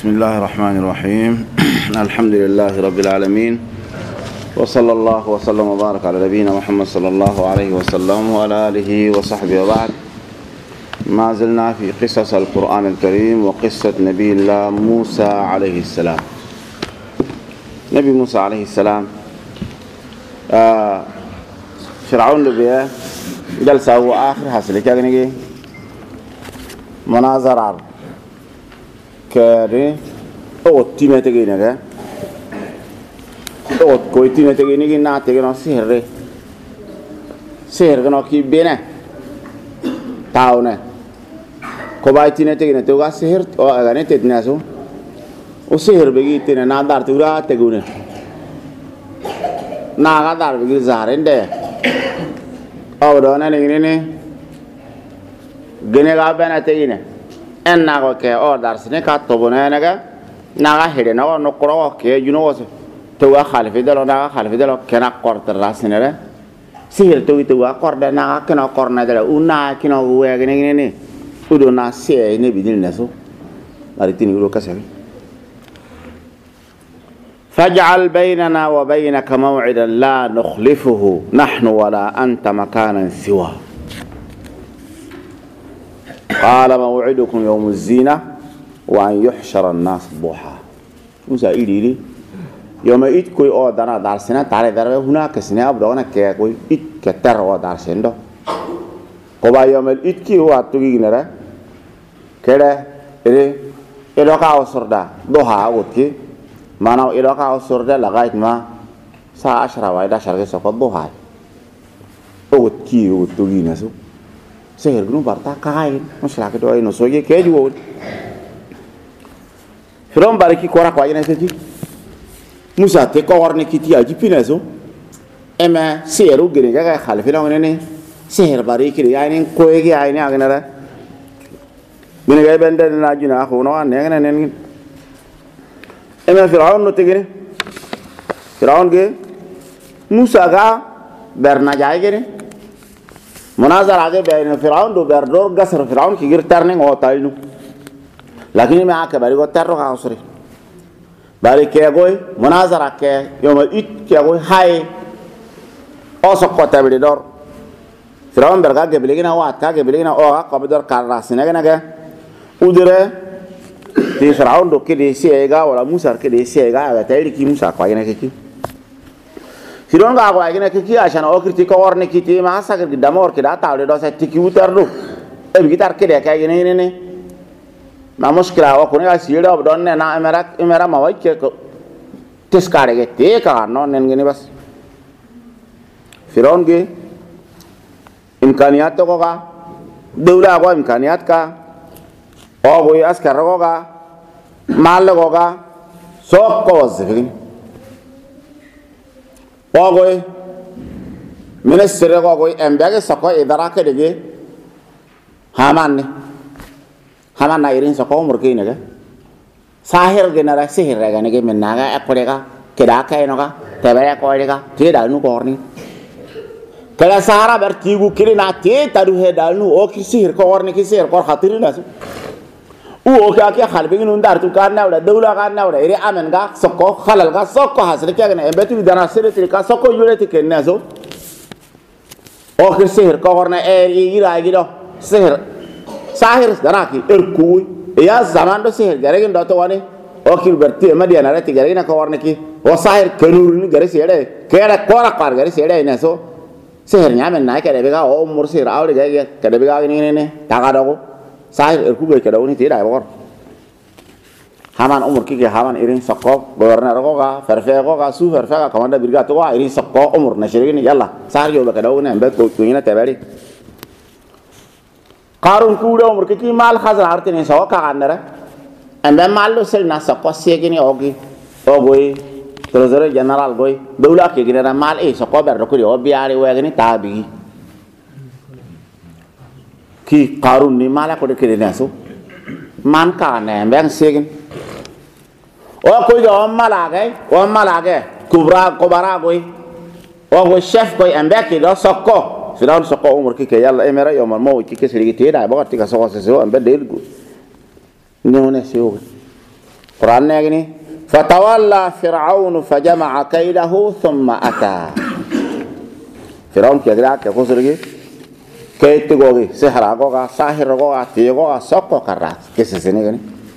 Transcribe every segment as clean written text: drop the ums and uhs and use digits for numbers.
بسم الله الرحمن الرحيم الحمد لله رب العالمين وصلى الله وسلم وبارك على نبينا محمد صلى الله عليه وسلم وعلى آله وصحبه وبعد. ما زلنا في قصص القرآن الكريم وقصة نبي الله موسى عليه السلام. نبي موسى عليه السلام فرعون لبيه جلسة هو آخر حاصل كأنه مناظرة كاري أو تيمة تجينا كا أو كوي تيمة تجينا كي نات تجينا سهر كنا كي بينا تاونا كوباي تيمة تجينا توقع سهر أو أغاني تدناسو وسهر بيجي تينا نادار تورا تجونا ناقدار بيجي زهرين ده أو دونا ليني جنيه قابنا تجينا en nago ke order sine ka tobona naga naga hede nago nokro ke juno to wa khalife dalo naga khalife dalo kena korter rasinere sihir to wa korda naga kena korna dalo una kino we gene ne udo na se ne bidil naso ari tini ulo kasari faj'al baynana wa baynaka maw'idan la nukhlifuhu nahnu wala anta makanan siwa قال موعدكم يوم الزينة وأن يحشر الناس ضحى. موسى إلي يوم إيد كوي أو دارا دارسنا تاري دارا هناك سنة أبدا كي كوي إيد كتر أو دارسنا ده. كوبا يوم الإيد كي هو أتوقي نرا كده إيه كاو سردا ضحى أوكي ما نو كاو سردا لغاية ما ساعة 10 وايد 10 كسر ضحى أوكي أتوقي نسو sehir gunu barta kain masyarakat doa ino soye keju Firon bariki kora kwa jina seti Musa te korne kiti aji pineso ema sehiru gini gaga khalifi na ngene sehir bariki ya ni koye gi ayni agnara gini ga bende na jina ko no ne ngene nen ema Firon no tegene Firon ge Musa ga berna jaay gene مناظر आगे बैठने फिराउन दो बैरडोर गसर फिराउन की गिरतर नहीं होता ही नु लेकिन मैं आके बारी को तेरो का उसरे बारी क्या कोई مناظर आके यो मैं इत क्या कोई हाय औसत कोता बड़ी डोर फिराउन बरगा के बिलेगी ना वो आता के बिलेगी ना ओह कब डोर कार रास्ते ना क्या उधर ती फिराउन दो के देशी आएगा वाला मूसा के देशी आएगा अगर तेरी की मूसा कोई ना की Firon ga agwa gina kiki ashana o kriti ko orne kiti ma sa ke damor ke da tawde do sa tiki utardu e bi tar ke de ka gine ne ma mushkila o ko ne ga sira ob don ne na emera ma wai ke tes kare ge te ka no nen gini bas Firon ge imkaniyat ko ga dawla ko imkaniyat ka o go askar ko ga mal ko ga sok ko zefin Ogoy minister ogoy embege sako idara ke dege Haman na irin sako umur ke ne ga sahir genera sihir ga ne ke menaga akorega keda ka enoga tebere ko ega te dalnu korni kala sahara bertigu kiri na te taru he dalnu o ki sihir ko orni ki sihir ko khatir na su o ka ke khalbe gun ndar tu kan na wala dawla kan na wala ire amen ga soko khalal ga soko hasre ke ne betu dana sire ti ka soko yure ti ken nazo o ke sihir ko orna ira gido sihir sahir dana ki ku ya zaman do sihir gare gin do to wani o ki berti madiana rati gare na ko orna ki o sahir kanur ni gare sire ke ra kora kar gare sire na so sihir nyamen na ke de ga o mur sihir awde ga ke de ga ni ne ta ga do sahir erkuge ke dawni ti dai bor Haman umur ki ke Haman irin sokko governor ko ga ferfe ko ga su ferfe ga komanda birga to ga irin sokko umur na shirgi ni yalla sahir yo ke dawni ambe ko kuina tabari qarun ku do umur ki mal khazar arte ni so ka andara ambe mal lo sel na sokko segi ni ogi ogoy trezor general goy dawla ke gina mal e sokko ber ko ri obiari we ni tabi ki qarun ni mala ko de ke naso man ka ne ben segin o ko yo mala ge kubra ko bara goy o go chef ko ambe ki do sokko firan sokko umur ki ke yalla emera yo man mo ki ke siri ti da ba ti ka so so ambe del go ne one se o Quran ini fatawalla fir'aun fajama'a kaidahu thumma ata. Fir'aun kira ke ko surgi ke tigogi sehra ko ga sahir ko ga tigo ga sokko karra kese sene gani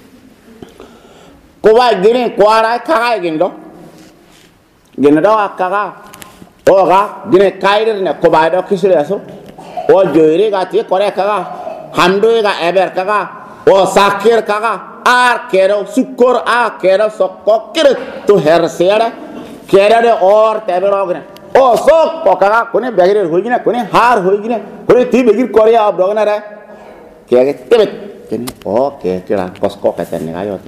ko ba gine ko ara ka gindo gine do akaga o ga gine kaider ne ko ba do kisire aso o joire ga ti kore kaga hamdo ga eber kaga o sakir kaga ar kero sukor a kero sokko kire to her sera kere de or tebero gine o sok kaga kone bagire hoigina kone har hoigina kone ti begir kore ab dogna ra kege tebet kene o ke kira kosko keten ga yote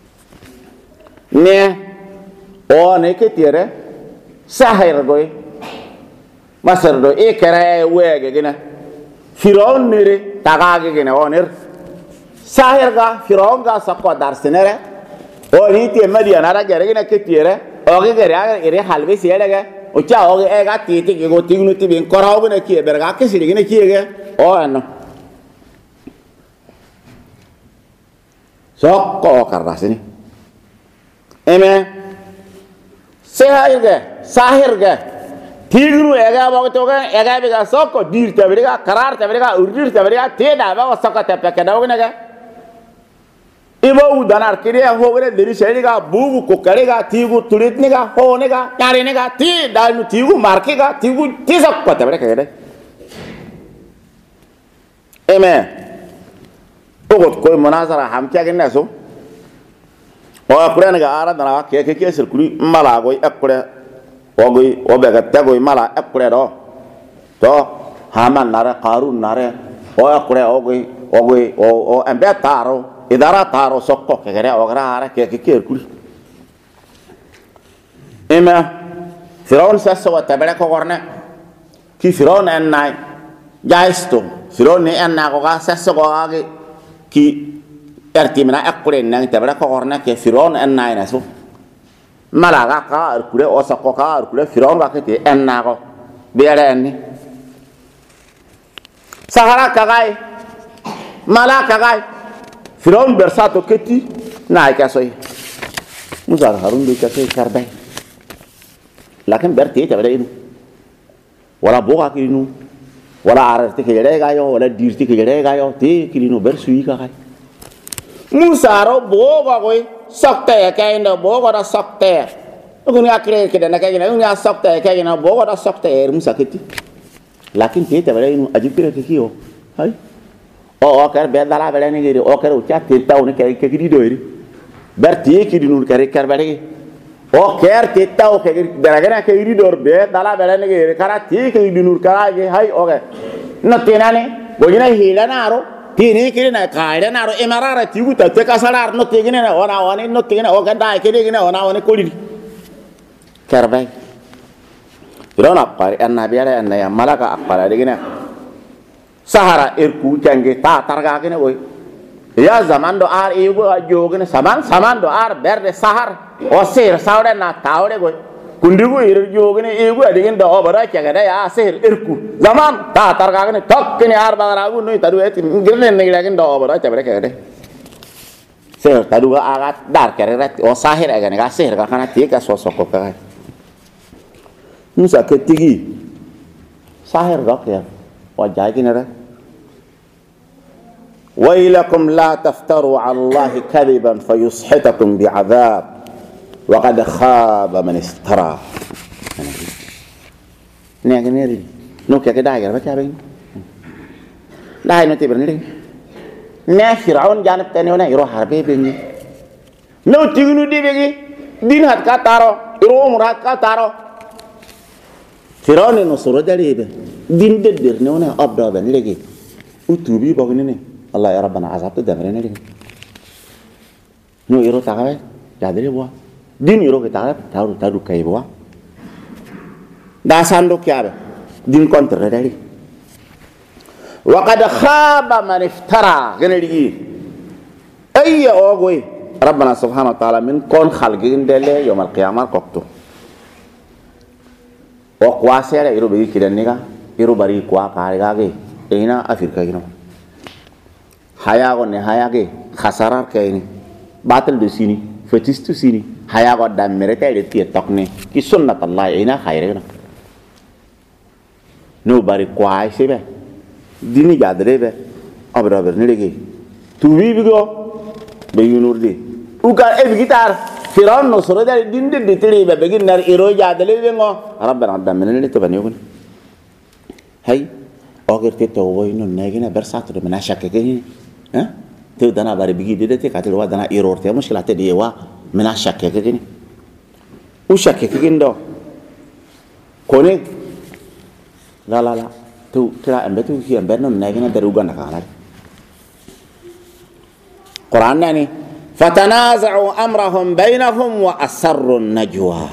ne o ne ke tiere sahir goy masar do e kere wege gina Firaun nere tagage gina oner sahir ga Firaun ga sakko darsinere o ni ti madiana ra gere gina ke tiere o ge gere ere halbe siere ga o cha o ge ga ti ti go tignu ti bin koraw gina ki berga ke siri gina ki ge o anno sakko karasini eme sahir ga tignu ega ba to ga ega be ga sakko dir ta berga karar ta berga urdir ta berga te da ba sakko ta pe ka gina ga ibo udanar kire ho gre deri sheri ga bugu ko kare ga tigu turit ne ga ho ne ga tare ne ga ti dal nu tigu marke ga tigu ti sakko ta berga ga eme ogot ko munazara ham kya gina so o akure ne ga ara dana ke sirkuri mala go akure ogoy obega tagoy mala akure do to haman nare qarun nare o akure ogoy o ambe taro idara taro sokko ke gere ogra ara ke sirkuri ema Firaun sasso wa tabere ko gorne ki Firaun en nay jaisto Firaun ne en na ko ga sasso ko age ki ertimina akure nang tabere ko gorne ke Firaun en nay na so malaga ka arkure o sakko ka arkure Firaun ga ke en na ko bere en ni sahara kagai mala kagai Firaun bersato keti na ka soy musa harun de ka ke karbay lakin berti tabere inu wala boga kirinu wala ararte ke jere ga yo wala dirti ke jere ga yo te kirinu bersui ka kai musa ro boga goy sakte ke ndo boga da sakte ngun akre ke dana ke ngun ya sakte ke ndo boga da sakte musa keti lakin te tabere inu ajipire ke kiyo hay o kar be dala bele ni giri o kar u chat te taw ni ke gidi doiri berti kirinu kare karbare o ker te taw ke beragana ke gidi dor be dala bele ni giri kara ti ke gidi nur kara ge hay o ge no tenane gojina hila naro tini kiri na kaida naro emarara ti guta te kasarar no te gine na ona wani no te gine o ganda ke gine ona wani koli karbay irona pare annabi ala anna ya malaka akpara de gine sahara erku jange ta targa gine boy ya zaman do ar ibu jogene zaman do ar berde sahar o ser sawde na tawde goy kundigu ir jogene ibu adigin do obara kagada ya ser erku zaman ta targa gine tok ni ar bagaragu no tadu et girne ne gilagin do obara chabre kagade ser tadu ga agat dar keret o sahir agane ga ser ga kana ti ka sosoko ka musa ketigi sahir ga ya wajah gine ra ويلكم لا تفتروا على الله كذبا فيسحتكم بعذاب وقد خاب من افترى نيغنيري نو كي داغر با تابين لا نو تي برني نه فرعون جانب تاني ونا يرو حربي بني نو تيغنو دي بيغي دين هات کا تارو يرو مراد کا تارو فرعون نو سورو داليبه دين ددر نونا ابدا بن لغي وتوبي بغني Allah ya rabbana azab tu damrene ni no iro tagawe jadre boa din iro ke tagawe taru kai boa da sando kyabe din kontre dari wa qad khaba man iftara gene ligi ayya ogoy rabbana subhanahu wa ta'ala min kon khalgin dele yawm al qiyamah kokto o kwasere iro be kidaniga iro bari kwa kare ge ina afrika gino haya ko ne haya ke khasarar ke ini batal de sini fetistu sini haya ko dam merete de ti tokne ki sunnat allah ina khaire no bari kwai sebe dini jadre be abra ber nilege tu bigo be yunurde uga e gitar firan no soro dal dinde de tiri be begin nar iro jadle be ngo rabbana dam menene to bani yogun hay ogerte to woyno negina bersatu de mena shakke gani ha to dana bari bigi de te katel wa dana irorte mushkilate de wa mena shakke gani u shakke gani do kone la tu tira embe tu ki embe no negina daruga nakala Quran ni fatanaza'u amrahum bainahum wa asarru najwa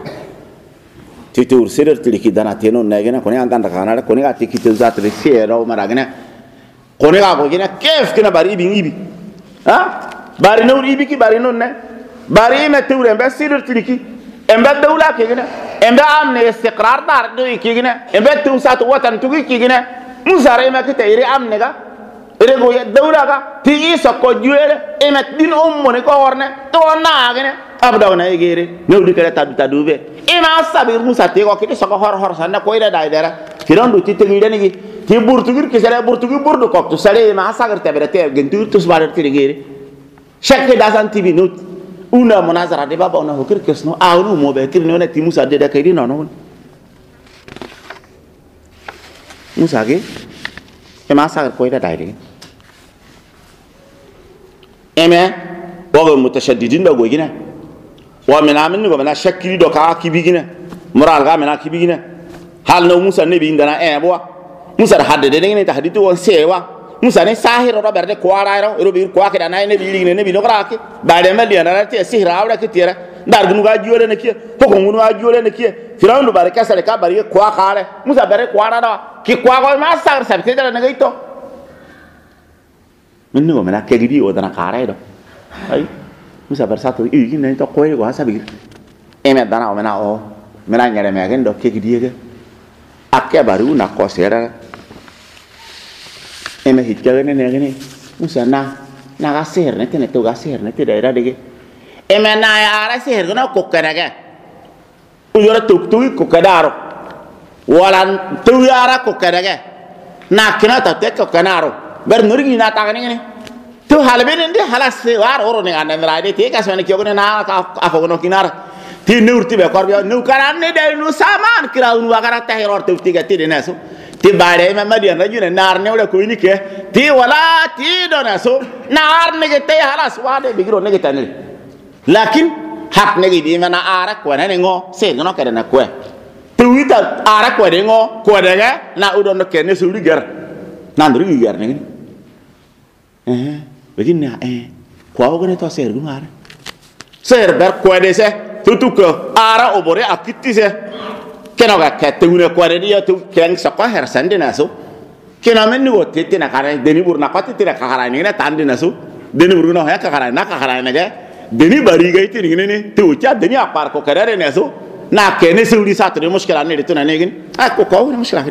titur sidir tiliki dana teno negina kone andanda kana kone ati kitu zatri siero maragina kone ga ko gina kef kina bari ibi ha bari no ibi ki bari non ne bari me tur embe sidir tiliki embe dawla ke gina embe amne istiqrar dar do ki gina embe tu sat watan tu ki gina musare ma ki tayri amne ga rego ya dawla ga ti isa ko juere e met din ne ko worne to na gene abdaw na egere no di kala tadu be e ma sabir musa te ko ki so ko hor sanna ko ida dai dara kiran du ti tegi dani gi ti burtugir ki sare burtugi burdu ko to sare ma sagar te bere te gentu to sbar te egere chaque dasan tibi no una munazara de baba ona hokir kesno awnu mo be kirno ne ti musa de da kaydi no musa ge e ma sagar ko ida dai de eme bogo mutashaddidin da gogina wa minamin go mana shakki do ka kibigina mural ga mana kibigina hal no musa ne bi indana bo musa da hadde de ne ta haditu won sewa musa ne sahiro do berde ko arairo ro bi ko akida nay ne bi ligine ne bi do kraki ba de mali na te sihra awda ke tira dar gunu ga jure ne kiye ko gunu ga jure ne kiye firawn do baraka sale ka bari ko akare musa bare ko arada ki ko ko ma sar sabte da ne gaito minno mena ke gidi o dana kare do ay musa bersatu i ne to koy go hasabir e me dana o mena ngere me gen do ke gidi ge akke baru na ko sera e me hitja ne ne musa na ga ser ne tene to ga ser ne te daira de ge e me na ya ara ser no ko kana ge u yora tuk ko kadaro wala tu yara ko kana ge na kina ta te ko kanaro ber nurgi na ta ngene tu halben inde halas war oro ne anda rade te ka sone kyo ne na ka afo no kinara ti nurti be korbi nu karan ne de nu saman kira un wagara ta heror tu tiga ti de naso ti bare me madian rajune nar ne wala ko ni ke ti wala ti do naso nar ne ge te halas wade bigro ne ge tanil lakin hak ne ge di mana ara ko ne ngo se no ka de na ko tu ita ara ko de ngo ko de ga na udon no ke ne su ligar nan ri ligar ne begini kwa ogone to ser gunare ser ber kwa de se tutuko ara obore akiti se kena ga kete une kwa de ya tu keng sakwa her sande naso kena men wo tete na kare deni burna pati tira kakara ni na tande naso deni burna ha kakara na kakara na ga deni bari ga iti ni ne tu cha deni apar ko kare naso na kene se uri satre mushkila ne tu na ne gin ko ko ne mushkila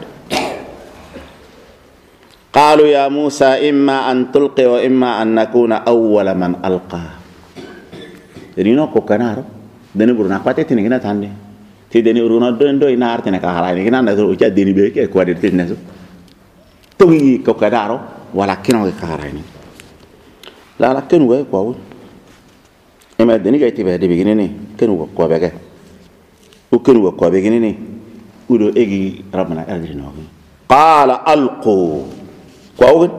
قالوا يا موسى إما أن تلقي وإما أن نكون أول من ألقى رينو كوكانارو دني برنا قاتي تنينا تاندي تي دني برنا دو إنار تنك هاراي نينا نزول وجا دني بيك كوادر تنسو توي كوكانارو ولكن هو كهاراي لا لكن هو كواو إما دني جاي تبي هدي بيجيني كنو كوا بيجي وكنو كوا بيجيني ودو إيجي ربنا أدري قال ألقوا كواوغن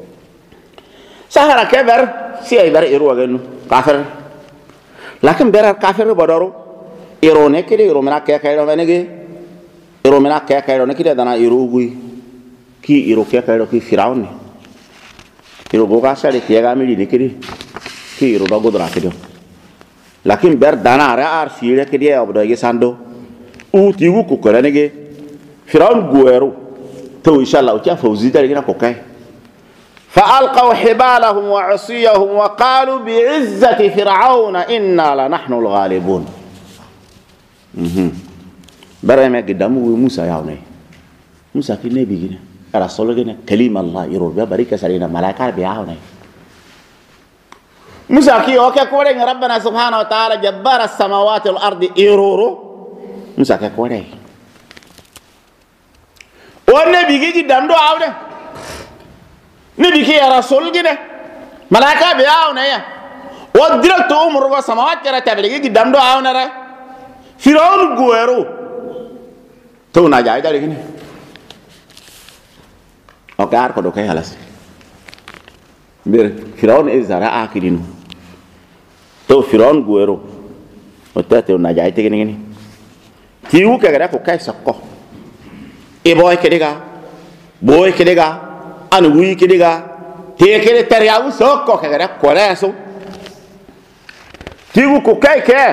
سهرة كبر سي بر إيرو أغنو كافر لكن بر كافر بدارو إيرو نكيد إيرو منا كيا كيرو منيجي إيرو منا كيا كيرو نكيد دانا إيرو غوي كي إيرو كيا كيرو كي فيراون إيرو غوكا سالي كيا غامي نكيد كي إيرو داغو درا كيدو لكن بر دانا أر سيرة كيدي أبدا يساندو أو تيجو كوكرا نيجي فيراون غويرو تو إن شاء الله وجا فوزي دارينا كوكاي فألقوا حبالهم وعصيهم وقالوا بعزة فرعون إنا لنحن الغالبون برا ما قدامه موسى ياوني موسى في النبي جنا رسول جنا كلمة الله يروح بريكة سرينا ملاك بياوني musa ki o ke ko re rabbana subhanahu wa ta'ala jabbara as-samawati wal ardi iruru musa ke ko re wonne bigi dando awde ne bigi ya rasul gide malaka be awna ya o direct umur go samawati ra tabigi dando awna ra firaun guero to na jay dali gini o gar ko do kay halas bir firaun e zara akidinu to firaun guero o tate na jay te gini tiwu ke gara ko kay sakko e boy kedega an wi kedega te kede teriawu sakko ke gara ko reso tiwu ko kay ke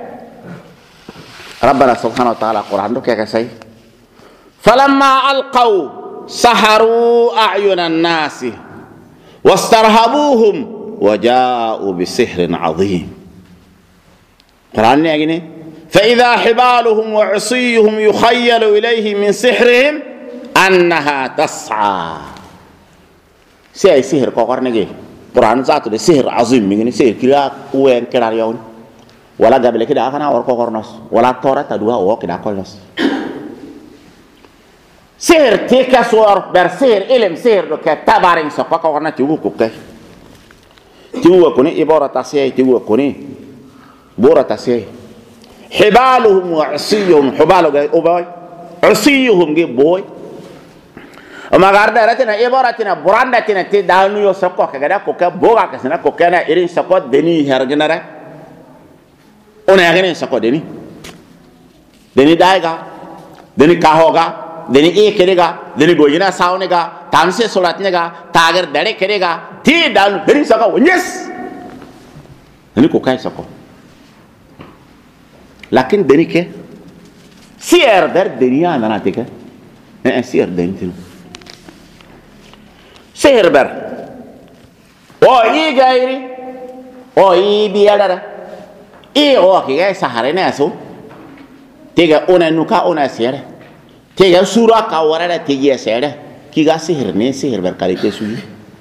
rabbana subhanahu wa ta'ala quran do ke say falamma alqaw saharu a'yunan nasi wastarhabuhum waja'u bisihrin 'azim quran ne gini فإذا حبالهم وعصيهم يخيل إليه من سحرهم أنها تسعى سحر كوكر نجي قرآن ذاته سحر عظيم مين سحر كلا وين كلا يوم ولا قبل كده أخنا وركوكر ناس ولا تورا تدوا هو كده كل ناس سحر تكسور برسحر علم سحر لو كتابارين سقى كوكرنا تيجو كوكه تيجو كوني إبارة تسيه تيجو كوني بورة تسيه حبالهم وعصيهم حبالهم أبوي عصيهم جي بوي وما قارد رتنا إبارتنا براندتنا تدانو يسقى كذا كوكا بوغا كسنا كوكا نا إرين سقى دني هرجنا را أنا هرجنا سقى دني دايغا دني كاهوغا دني إيه كريغا دني دوجنا ساونيغا تامسي سولاتنيغا تاغر داري كريغا تي دانو دني سقى ونيس دني كوكا سقى لكن دني كه سير در دنيا أنا ناتيكه سير دني تنو سير بر أو إيه جايري أو إيه بيادرة إيه أو كي جاي سهرنا أسو تيجا أنا نوكا أنا سير تيجا سورة كاورا تيجي سير كي جا سير نه سير بر كاري تسوي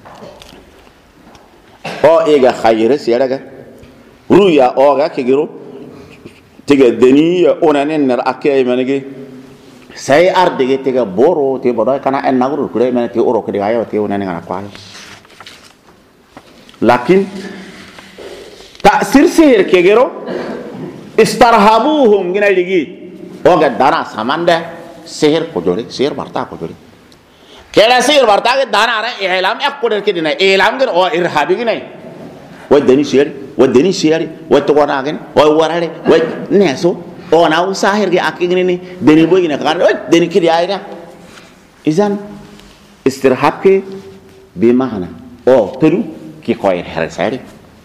أو إيه جا خير سير جا رويا أو جا كيجرو tiga deni onanen nar akay manegi say ardige tiga boro te bodo kana en naguru kure men te oro kede ayo te onanen ngana kwal lakin ta'sir sihir kegero istarhabuhum gina ligi oga dana samande sihir ko jori sihir barta ko jori kela sihir barta ke dana ara ilam akko kedina ilam ger o irhabi gina ودني سيري وتقولنا وورالي ونسو أنا وساهر كي أكيني دني بوي كنا دني كذي أيدا إذن استرهاب كي بمعنى تلو كي كوير هرساري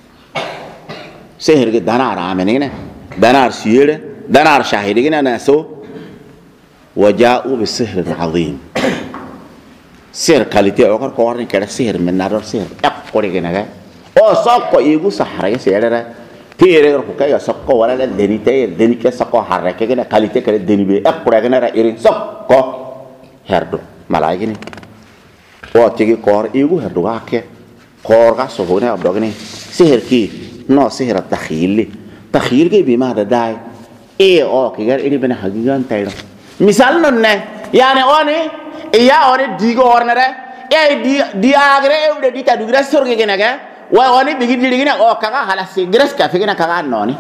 سهر كي دنار عامنينه دنار سيره دنار شاهدينه نسو وجاءوا بالسحر العظيم سحر كاليتي أوكر كورن كذا سحر من نار سحر أقولي كنا ساقو يجو سحرة سيرة تيري ركوكا يا ساقو ولا لا دني تي دني كساقو حركة كنا كاليتة كده دني بي أقرأ كنا رأيين ساقو هردو ملاكيني تيجي كور يجو هردو كاكي كور كاسوهنا أبدو كني سحر كي نو سحر تخيل كي بما داي كيغير إني بنا حقيقان تايرو مثال نونه يعني أني ديغو أورنره دي أغرى أو دي تدوغرا سورك كنا واني بيجي ديلينا كذا خلاص جرس كافينا كذا نوني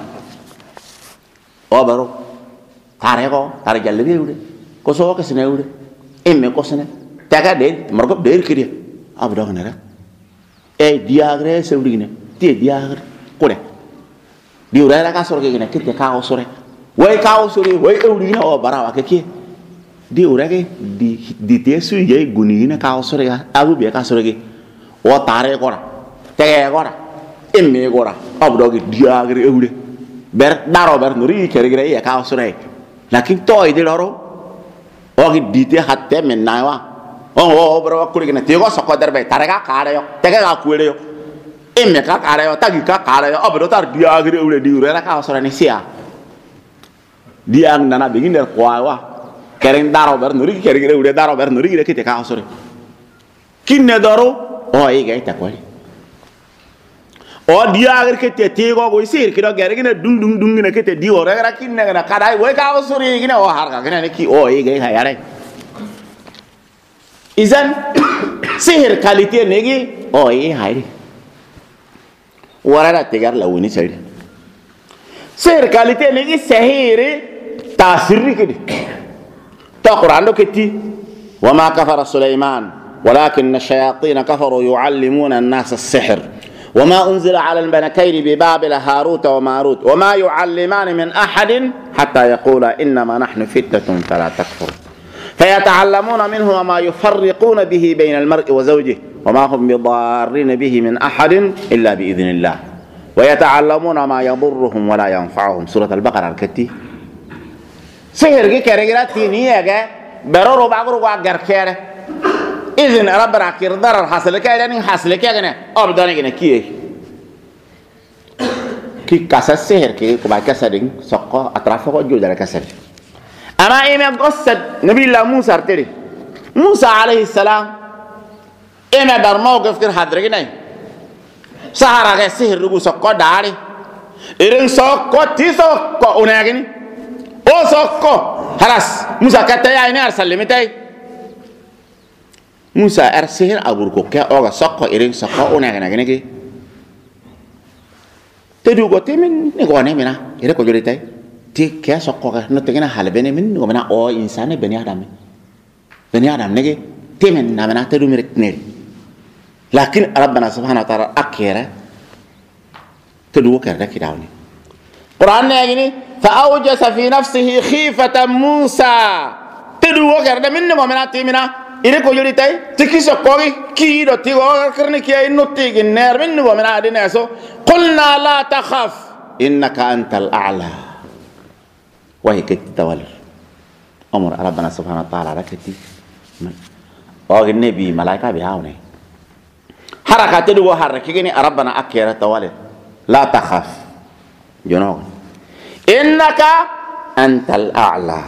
برو تاريخو تاريخ جلبي يوده كوسو كسنة يوده كوسنة تاكا دين مركب دير كده أبدا كنارا دياغرة سودينه دياغرة كونه ديورا كاسور كده كده كاوسورة كاوسورة أودينا براوا كده ديورا كده دي تيسو يجي غنينا كاوسورة أبو بيا كاسورة كده تاريخورا tege gora emme gora abdogi diagri eude ber daro ber nuri kerigre ya ka sore lakin toy de loro ogi dite hatte men nawa bro kuri gena tego soko derbe tarega kare yo tege ga kuere yo emme ka kare yo tagi ka kare yo abdo tar diagri eude di ure ka sore ni sia diang nana begin der kwawa kering daro ber nuri kerigre eude daro ber nuri gire kite ka sore kinne daro ige ita kwali o dia agar ke te go go sir ki do gere gina dung gina ke te di o ra kin na na kadai we ka go suri gina o har ka gina ne ki o e ge ha yare izan sihir kalite ne gi o e hairi wara te gar lawuni sari sihir kalite ne gi sihir tasir ki ta qur'an do ketti wa ma kafara sulaiman ولكن الشياطين كفروا يعلمون الناس السحر وما أنزل على الملكين ببابل هاروت وماروت وما يعلمان من أحد حتى يقولا إنما نحن فتنة فلا تكفر فيتعلمون منه وما يفرقون به بين المرء وزوجه وما هم بضارين به من أحد إلا بإذن الله ويتعلمون ما يضرهم ولا ينفعهم سورة البقرة الكتي سحر كي كرجلات تينية برورو بعقرو بعقر كيره إذن ربنا كير ضرر حصل كي يعني حصل كي يعني أبداني كنا كي كاسة سحر كي كبار كاسة دين سقى أطرافه قد جودة كاسة أما إيمان قصة نبي الله موسى أرتدي موسى عليه السلام إيمان برموقف كير حضر كنا سهرة كي سحر رجو سقى داري إذن سقى تيسقى أناجني أو سقى خلاص موسى كتاي أين أرسل لمتاي موسى أرسل أبو كوكا أو سقى إيرين سقى أوناغنا غنيكي تدو غوتي من نغوني منا إيري كوجوريتاي تي كيا سقى نتغنا حال بني من غمنا أو إنسان بني آدم نيجي تي من نامنا تدو ميرك نيري لكن ربنا سبحانه وتعالى أكيرا تدو كردا كداوني قرآن نيجي فأوجس في نفسه خيفة موسى تدو كردا من غمنا تي منا إنك وجودي تاي تكيس قوي كيدو تيغو كرني كي نوتي النار منو ومن عادي ناسو قلنا لا تخاف إنك أنت الأعلى وهي كتي تولر أمر ربنا سبحانه وتعالى ركتي وهي النبي ملايكة بيهاوني حركة تدو حركيني ربنا أكيرا تولر لا تخاف جنون إنك أنت الأعلى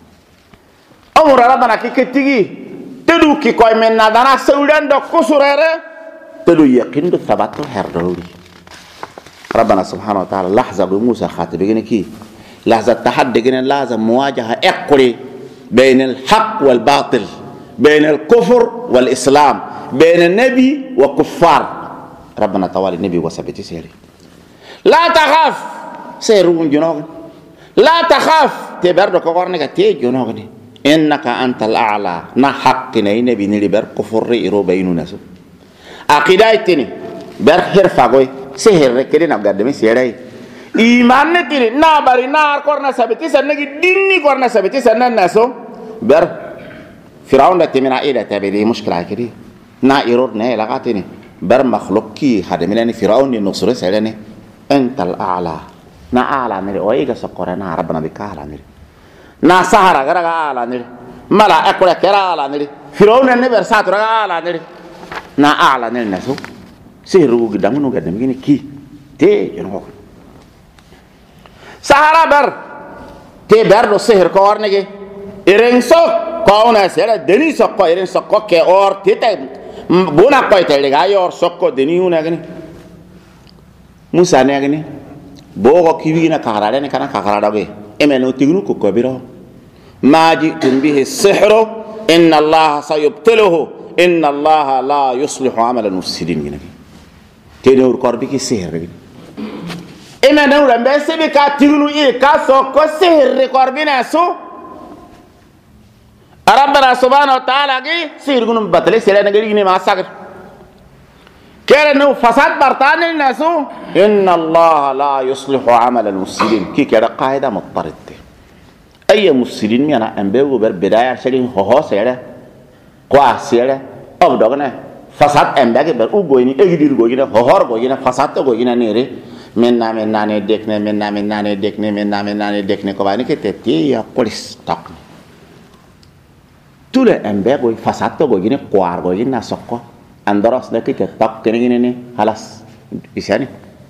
أمر ربنا كتي تدو كي كوي من نادانا سودان دو كسوريري تدو يقين دو ثباتو هردولي ربنا سبحانه وتعالى لحظة بموسى خاطب بيجيني كي لحظة تحدي جينا لازم مواجهة اقري بين الحق والباطل بين الكفر والإسلام بين النبي وكفار ربنا توالي النبي وسبتي سيري لا تخاف سيرون جنوغن لا تخاف تبردو كورنك تي جنوغني إنك أنت الأعلى نحق نين بني بر كفر إيرو بينو ناسو عقيدتني بر حرفاقوي سهر كده نبغى سيري إيمان نتيني نابري نار كورنا سبتي سنة ديني كورنا سبتي سنة ناسو بر فرعون تمنا إيه تبدي مشكلة كده نا إيرور نه لقاتني بر مخلوقي هذا منني فرعون النصر سيرني أنت الأعلى نا أعلى نري وإيجا سكرنا ربنا بكالا نري نا سهرة غرقا على نري ملا أكل كرا على نري فرعون النبي سات رقا على نري نا أعلى نري نسو سهرو قدامه قدام جيني كي تي جنوك سهرة بر تي بر لو سهر كور نجي إيرين سوك كونا سهرة دني سوك إيرين سوك كي اور تي تي بونا كوي تي لغا يور سوك دني هنا جني موسى نجني بوغو كيبينا كهرادة نكنا كهرادة جي إمنو تيغنو كوكبيرو ما جئتم به السحر إن الله سيبطله إن الله لا يصلح عمل المفسدين جنبي تنور كوربي كي سحر إمنو رمبسي بكا تيغنو إيه كاسو كو سحر كوربي ناسو ربنا سبحانه وتعالى جي سحر كنو بطلي سيلا نغري جني ما ساكر كيرنو فساد برطان الناسو إن الله لا يصلح عمل المفسدين كي كده قاعدة مضطردة أي مفسدين ميانا أنبيو بالبداية شكلين هو سيرة قواه سيرة أبدأنا فساد أنبيو بالأوجيني أجدير جوجينا هور جوجينا فساد جوجينا نيري منا ندكني كباني كتير يا بوليس تاك تولى أنبيو فساد جوجينا قوار جوجينا سكوا أندراس ده كده تاك كنيني خلاص إيشاني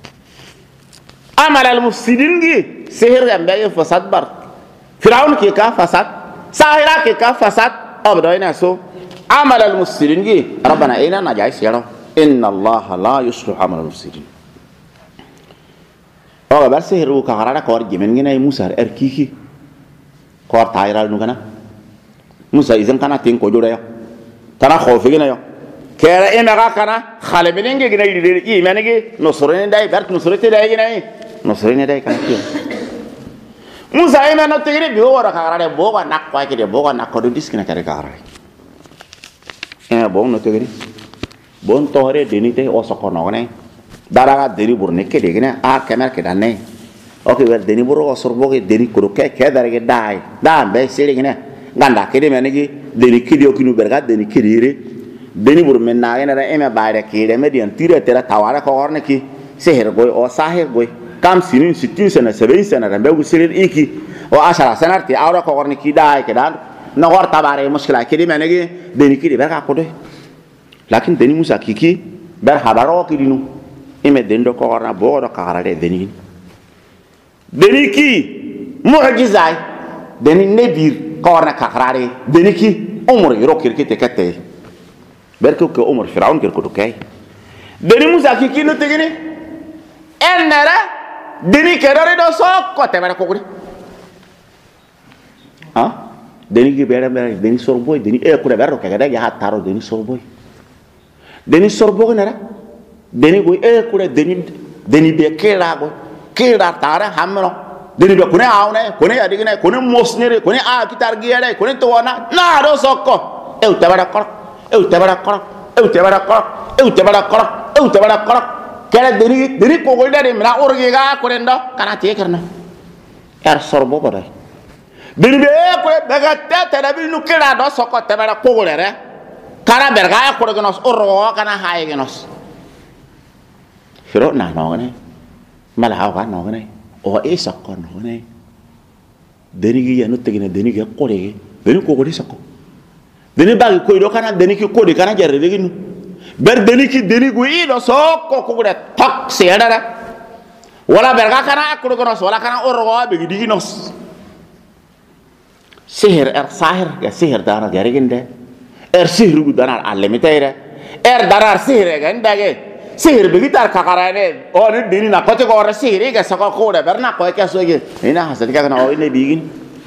عمل المفسدين جي سحر أنبياء فساد بار فرعون كيكا فساد ساحرة كيكا فساد أبدا سو عمل المفسدين جي ربنا إينا نجاي سيرا إن الله لا يصلح عمل المفسدين o bar sihru ka garara ko jimen ngina musa kiki ko tayral nu kana musa izan kana tin ko jura yo kana khofi gina yo kera ina ga kana khale bilinge gina yi menege no sorene dai bar no sorete dai gina no sorene dai kana ki musa ina no tigri bi wora ka garara bo ga nakwa ki de bo ga nakko do diskina kare ka garara ina bo no tigri bon tore deni te o sokono ne daraga deni burne ke de gina a kemer ke danne o ke wer deni buro o sorbo ke deni ko ke darage dai da be sire gina ganda ke de menegi deni kidio kinu berga deni kirire deni bur men na ina ra eme baare ke de median tire tera tawara ko orne ki seher goy o saher goy kam sinin 60 sana 70 sana rambe usire iki o 10 sana ti awra ko orne ki dai ke dan na gor tabare mushkila ke de menegi deni kidi berga ko de lakin deni musa kiki ber habaro kidinu ime dendo ko orna bo do kagarare deni ki mu'jizai deni nebir ko orna kagarare deni ki umur yoro kirkite kete berko ko umur firaun kirko do kay deni musa kiki no tegene enara deni kerore do sokko te bara ko gudi ha deni ki bere deni sorboy deni e ko berro kagada ya hataro deni sorboy deni sorbo nara deni go e kure deni be kera tara hamno deni be kune awne kune adigine kune mosnere kune a kitar giere kune to wana na do sokko e utabara kor kera deni ko go dare mina orge ga kure ndo kana te karna yar sorbo ko dai deni be kure daga tata da bi nu kera do sokko tabara ko go re kara berga ko genos oro kana hay genos firo na no ne mala ha no ne o isa ko no ne deni gi yanu tegene deni gi ko re deni ko di sako deni bagi ko do kana deni ki ko di kana jarre de ginu ber deni ki deni gu i do sokko ko de tok sedara wala berga kana ko genos wala kana oro be gi diginos sihir sahir ya sihir dana jare ginde sihir danar allemitayre darar sihir gandage sihir begitar kakarane o ni dini na kote ko sihir ga sako ko da berna ko ke soge ina hasad ka na o ine bigin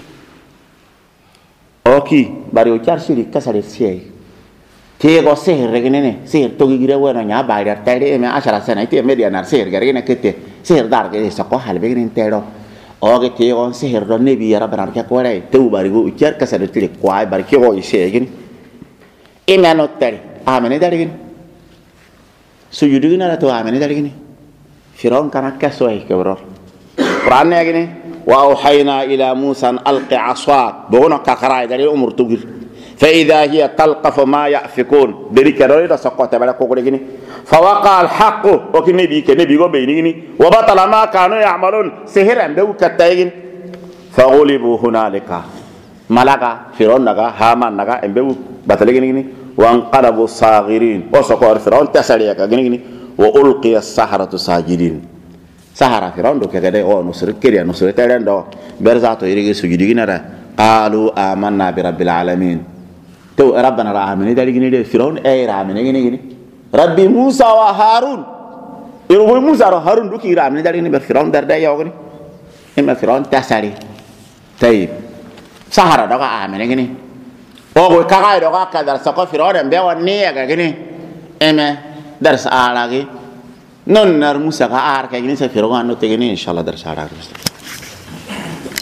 oki bari o char sihir kasare sei te go sihir regnene sihir to gira wona nya bayar tayre me ashara sana ite media nar sihir garine kete sihir dar ge sako hal begin tero o ge te on sihir do ne bi yara banar ka ko re te bari go char kasare tile kwai bari ke go isegin imano tari amene darigin sujudina la to amene darigin firon kana kasoy kebro qur'an ne gini wa auhayna ila musa an alqi aswa bono kakara dari umur tugir fa idha hiya talqaf ma yafikun dari karori da sokota bala ko gini fa waqa al haqq o kini bi ke nabi go be ni wa batala ma kanu ya'malun sihiran be ukataygin fa ghulibu hunalika malaka firon naga haman naga embe batale gini وانقلبوا صاغرين وسقوا فرعون تساليا كغني والقي السحرة ساجدين سحرة فرعون دو كده او نصر كيريا نصر تيرن دو برزاتو يريغي سجودي نرا قالوا آمنا برب العالمين تو ربنا رحمني دالي دي فرعون اي رحمني غني ربي موسى وهارون يرو موسى وهارون دو كي رحمني دالي فرعون دردا يوغني اما فرعون تسالي طيب سحرة دو آمني غني o kaga do ka dar sa ko firore be wonni ga gini eme dar sa ala gi non nar musa ka ar ka gini sa firore no te gini inshallah dar sa ala